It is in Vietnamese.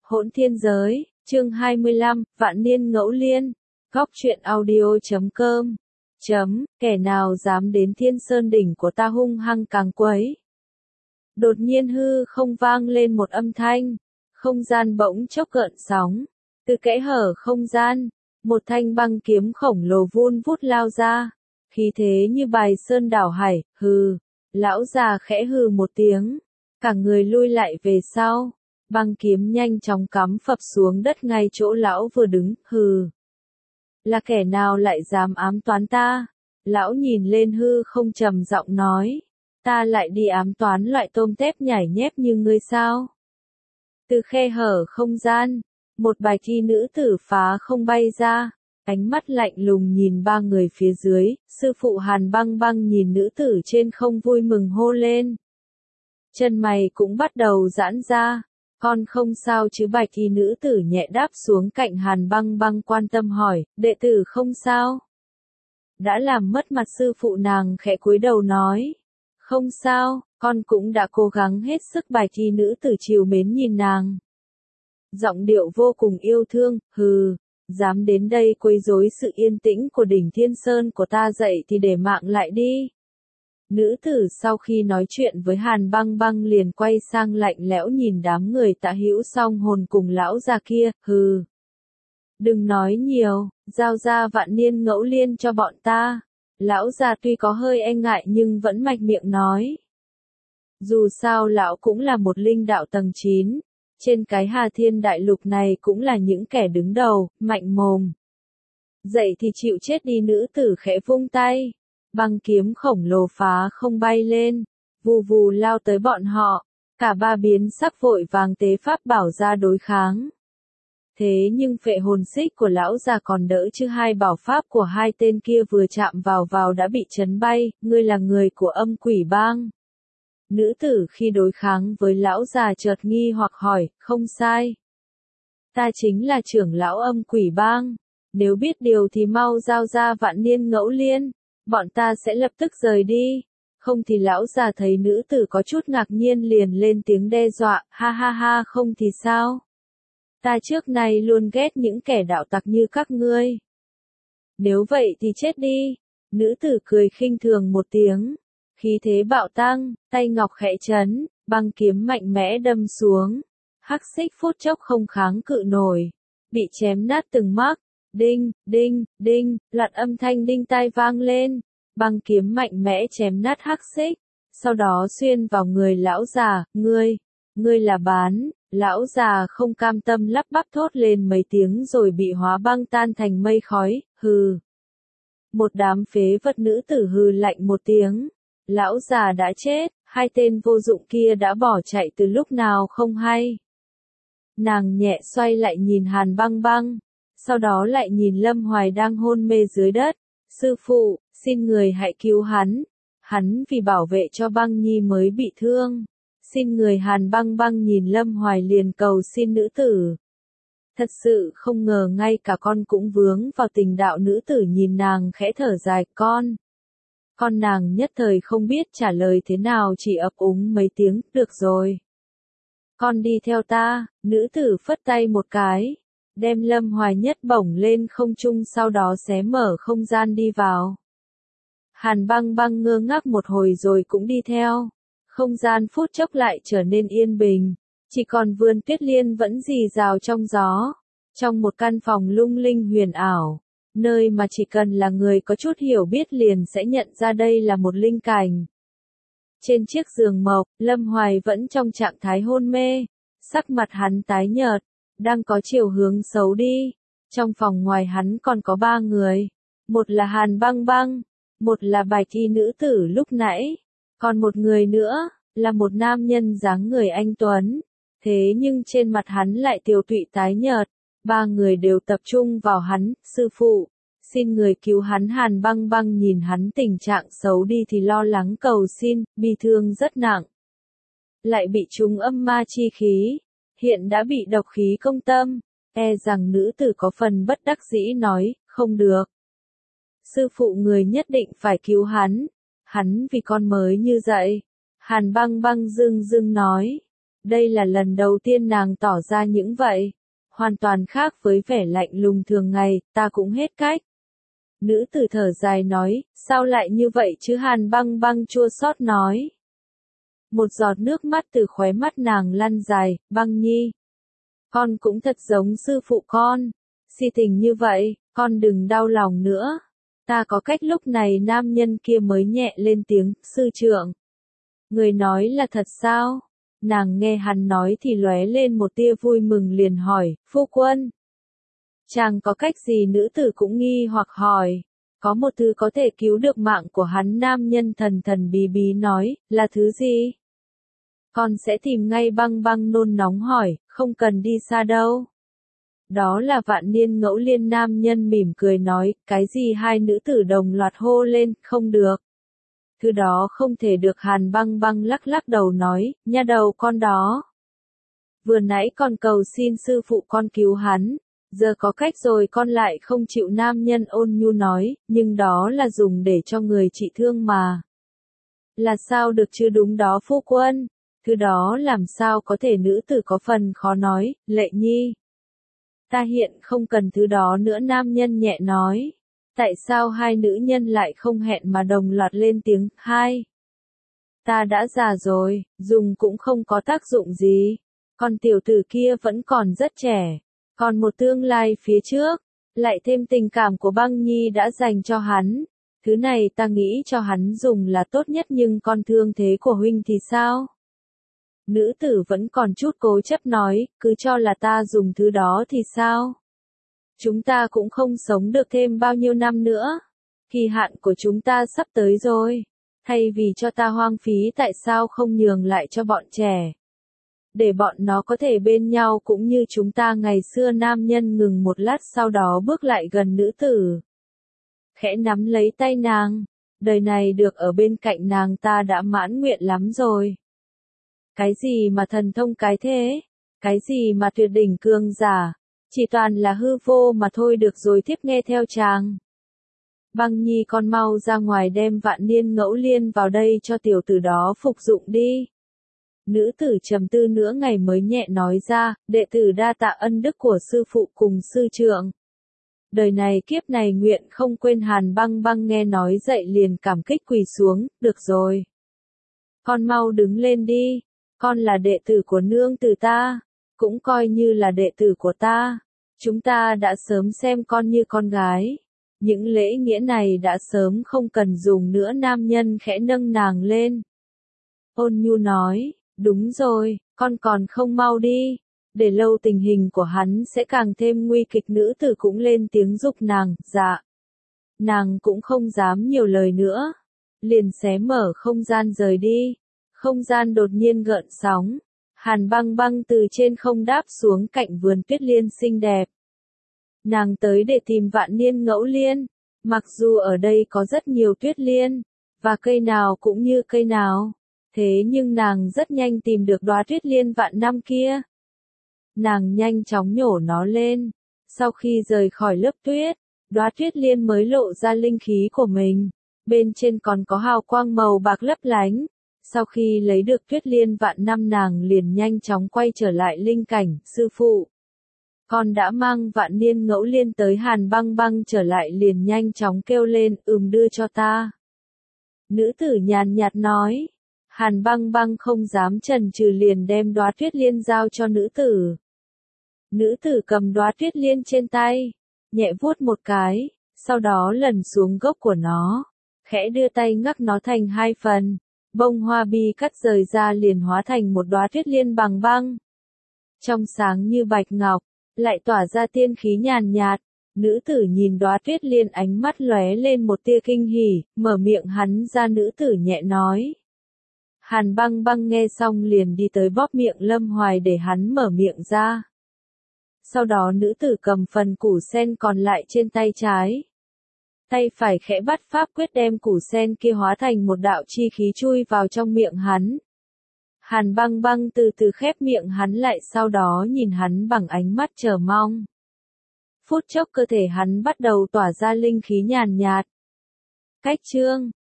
Hỗn thiên giới, chương 25, Vạn niên ngẫu liên. Góc truyện audio.com. Kẻ nào dám đến Thiên Sơn đỉnh của ta hung hăng càng quấy. Đột nhiên hư không vang lên một âm thanh, không gian bỗng chốc gợn sóng, từ kẽ hở không gian, một thanh băng kiếm khổng lồ vun vút lao ra, khí thế như bài sơn đảo hải. Hừ. Lão già khẽ hừ một tiếng, cả người lui lại về sau, băng kiếm nhanh chóng cắm phập xuống đất ngay chỗ lão vừa đứng. Hừ. Là kẻ nào lại dám ám toán ta? Lão nhìn lên hư không trầm giọng nói, ta lại đi ám toán loại tôm tép nhảy nhép như ngươi sao? Từ khe hở không gian, một bài thi nữ tử phá không bay ra, ánh mắt lạnh lùng nhìn ba người phía dưới. Sư phụ Hàn Băng Băng nhìn nữ tử trên không vui mừng hô lên. Chân mày cũng bắt đầu giãn ra. Con không sao chứ? Bạch thi nữ tử nhẹ đáp xuống cạnh Hàn Băng Băng, quan tâm hỏi, đệ tử không sao? Đã làm mất mặt sư phụ? Nàng khẽ cúi đầu nói, không sao, con cũng đã cố gắng hết sức. Bạch thi nữ tử trìu mến nhìn nàng, giọng điệu vô cùng yêu thương. Hừ, dám đến đây quấy rối sự yên tĩnh của đỉnh Thiên Sơn của ta, dậy thì để mạng lại đi. Nữ tử sau khi nói chuyện với Hàn Băng Băng liền quay sang lạnh lẽo nhìn đám người Tạ Hữu Song Hồn cùng lão già kia. Hừ, đừng nói nhiều, giao ra Vạn niên ngẫu liên cho bọn ta. Lão già tuy có hơi e ngại nhưng vẫn mạnh miệng nói. Dù sao lão cũng là một linh đạo tầng 9. Trên cái Hà Thiên Đại Lục này cũng là những kẻ đứng đầu, mạnh mồm. Dậy thì chịu chết đi. Nữ tử khẽ vung tay, băng kiếm khổng lồ phá không bay lên, vù vù lao tới bọn họ. Cả ba biến sắc vội vàng tế pháp bảo ra đối kháng. Thế nhưng phệ hồn xích của lão già còn đỡ chứ hai bảo pháp của hai tên kia vừa chạm vào đã bị chấn bay. Ngươi là người của Âm Quỷ Bang? Nữ tử khi đối kháng với lão già chợt nghi hoặc hỏi. Không sai, ta chính là trưởng lão Âm Quỷ Bang. Nếu biết điều thì mau giao ra Vạn niên ngẫu liên, bọn ta sẽ lập tức rời đi. Không thì lão già thấy nữ tử có chút ngạc nhiên liền lên tiếng đe dọa. Ha ha ha, không thì sao? Ta trước nay luôn ghét những kẻ đạo tặc như các ngươi. Nếu vậy thì chết đi. Nữ tử cười khinh thường một tiếng, khí thế bạo tăng, tay ngọc khẽ chấn, băng kiếm mạnh mẽ đâm xuống. Hắc xích phút chốc không kháng cự nổi, bị chém nát từng mác. Đinh, đinh, đinh, loạt âm thanh đinh tai vang lên, băng kiếm mạnh mẽ chém nát hắc xích, sau đó xuyên vào người lão già. Ngươi là bán? Lão già không cam tâm lắp bắp thốt lên mấy tiếng rồi bị hóa băng tan thành mây khói. Hừ. Một đám phế vật. Nữ tử hừ lạnh một tiếng. Lão già đã chết, hai tên vô dụng kia đã bỏ chạy từ lúc nào không hay. Nàng nhẹ xoay lại nhìn Hàn Băng Băng, sau đó lại nhìn Lâm Hoài đang hôn mê dưới đất. Sư phụ, xin người hãy cứu hắn. Hắn vì bảo vệ cho Băng Nhi mới bị thương. Xin người. Hàn Băng Băng nhìn Lâm Hoài liền cầu xin nữ tử. Thật sự không ngờ ngay cả con cũng vướng vào tình đạo. Nữ tử nhìn nàng khẽ thở dài. Con nàng nhất thời không biết trả lời thế nào, chỉ ấp úng mấy tiếng. Được rồi, con đi theo ta. Nữ tử phất tay một cái, đem Lâm Hoài nhất bổng lên không trung, sau đó xé mở không gian đi vào. Hàn Băng Băng ngơ ngác một hồi rồi cũng đi theo. Không gian phút chốc lại trở nên yên bình, chỉ còn vườn tuyết liên vẫn rì rào trong gió. Trong một căn phòng lung linh huyền ảo, nơi mà chỉ cần là người có chút hiểu biết liền sẽ nhận ra đây là một linh cảnh. Trên chiếc giường mộc, Lâm Hoài vẫn trong trạng thái hôn mê, sắc mặt hắn tái nhợt, đang có chiều hướng xấu đi. Trong phòng ngoài hắn còn có ba người, một là Hàn Băng Băng, một là Bạch thi nữ tử lúc nãy, còn một người nữa là một nam nhân dáng người anh tuấn. Thế nhưng trên mặt hắn lại tiều tụy tái nhợt. Ba người đều tập trung vào hắn. Sư phụ, xin người cứu hắn. Hàn Băng Băng nhìn hắn tình trạng xấu đi thì lo lắng cầu xin, bi thương rất nặng. Lại bị trúng âm ma chi khí, hiện đã bị độc khí công tâm. E rằng nữ tử có phần bất đắc dĩ nói, không được. Sư phụ, người nhất định phải cứu hắn. Hắn vì con mới như vậy. Hàn Băng Băng dưng dưng nói. Đây là lần đầu tiên nàng tỏ ra những vậy. Hoàn toàn khác với vẻ lạnh lùng thường ngày, ta cũng hết cách. Nữ tử thở dài nói, sao lại như vậy chứ? Hàn Băng Băng chua xót nói. Một giọt nước mắt từ khóe mắt nàng lăn dài, Băng Nhi. Con cũng thật giống sư phụ con. Si tình như vậy, con đừng đau lòng nữa. Ta có cách. Lúc này nam nhân kia mới nhẹ lên tiếng, sư trưởng. Người nói là thật sao? Nàng nghe hắn nói thì lóe lên một tia vui mừng liền hỏi, phu quân. Chàng có cách gì? Nữ tử cũng nghi hoặc hỏi. Có một thứ có thể cứu được mạng của hắn. Nam nhân thần thần bí bí nói, là thứ gì? Con sẽ tìm ngay. Băng Băng nôn nóng hỏi, không cần đi xa đâu. Đó là vạn niên ngẫu liên. Nam nhân mỉm cười nói, cái gì? Hai nữ tử đồng loạt hô lên, không được. Thứ đó không thể được. Hàn Băng Băng lắc lắc đầu nói, nha đầu con đó. Vừa nãy con cầu xin sư phụ con cứu hắn, giờ có cách rồi con lại không chịu. Nam nhân ôn nhu nói, nhưng đó là dùng để cho người trị thương mà. Là sao được chứ? Đúng đó phu quân, thứ đó làm sao có thể? Nữ tử có phần khó nói, Lệ Nhi. Ta hiện không cần thứ đó nữa. Nam nhân nhẹ nói. Tại sao hai nữ nhân lại không hẹn mà đồng loạt lên tiếng, hai? Ta đã già rồi, dùng cũng không có tác dụng gì. Còn tiểu tử kia vẫn còn rất trẻ, còn một tương lai phía trước, lại thêm tình cảm của Băng Nhi đã dành cho hắn. Thứ này ta nghĩ cho hắn dùng là tốt nhất, nhưng con thương thế của huynh thì sao? Nữ tử vẫn còn chút cố chấp nói, cứ cho là ta dùng thứ đó thì sao? Chúng ta cũng không sống được thêm bao nhiêu năm nữa. Kỳ hạn của chúng ta sắp tới rồi. Thay vì cho ta hoang phí, tại sao không nhường lại cho bọn trẻ? Để bọn nó có thể bên nhau cũng như chúng ta ngày xưa. Nam nhân ngừng một lát, sau đó bước lại gần nữ tử. Khẽ nắm lấy tay nàng. Đời này được ở bên cạnh nàng ta đã mãn nguyện lắm rồi. Cái gì mà thần thông cái thế? Cái gì mà tuyệt đỉnh cường giả? Chỉ toàn là hư vô mà thôi. Được rồi, thiếp nghe theo chàng. Băng Nhi, con mau ra ngoài đem vạn niên ngẫu liên vào đây cho tiểu tử đó phục dụng đi. Nữ tử trầm tư nửa ngày mới nhẹ nói ra, đệ tử đa tạ ân đức của sư phụ cùng sư trưởng. Đời này kiếp này nguyện không quên. Hàn Băng Băng nghe nói dậy liền cảm kích quỳ xuống, được rồi. Con mau đứng lên đi, con là đệ tử của nương tử ta, cũng coi như là đệ tử của ta. Chúng ta đã sớm xem con như con gái. Những lễ nghĩa này đã sớm không cần dùng nữa. Nam nhân khẽ nâng nàng lên. Ôn nhu nói, đúng rồi, con còn không mau đi. Để lâu tình hình của hắn sẽ càng thêm nguy kịch. Nữ tử cũng lên tiếng giúp nàng, dạ. Nàng cũng không dám nhiều lời nữa. Liền xé mở không gian rời đi. Không gian đột nhiên gợn sóng. Hàn Băng Băng từ trên không đáp xuống cạnh vườn tuyết liên xinh đẹp. Nàng tới để tìm vạn niên ngẫu liên. Mặc dù ở đây có rất nhiều tuyết liên, và cây nào cũng như cây nào, thế nhưng nàng rất nhanh tìm được đóa tuyết liên vạn năm kia. Nàng nhanh chóng nhổ nó lên. Sau khi rời khỏi lớp tuyết, đóa tuyết liên mới lộ ra linh khí của mình. Bên trên còn có hào quang màu bạc lấp lánh. Sau khi lấy được tuyết liên vạn năm, nàng liền nhanh chóng quay trở lại linh cảnh, sư phụ. Con đã mang vạn niên ngẫu liên tới. Hàn Băng Băng trở lại liền nhanh chóng kêu lên, đưa cho ta. Nữ tử nhàn nhạt nói. Hàn Băng Băng không dám chần chừ liền đem đóa tuyết liên giao cho nữ tử. Nữ tử cầm đóa tuyết liên trên tay, nhẹ vuốt một cái, sau đó lần xuống gốc của nó, khẽ đưa tay ngắt nó thành hai phần. Bông hoa bi cắt rời ra liền hóa thành một đóa tuyết liên bằng băng. Trong sáng như bạch ngọc, lại tỏa ra tiên khí nhàn nhạt. Nữ tử nhìn đóa tuyết liên, ánh mắt lóe lên một tia kinh hỉ, mở miệng hắn ra. Nữ tử nhẹ nói. Hàn Băng Băng nghe xong liền đi tới bóp miệng Lâm Hoài để hắn mở miệng ra. Sau đó nữ tử cầm phần củ sen còn lại trên tay trái. Tay phải khẽ bắt pháp quyết đem củ sen kia hóa thành một đạo chi khí chui vào trong miệng hắn. Hàn Băng Băng từ từ khép miệng hắn lại, sau đó nhìn hắn bằng ánh mắt chờ mong. Phút chốc cơ thể hắn bắt đầu tỏa ra linh khí nhàn nhạt. Cách chương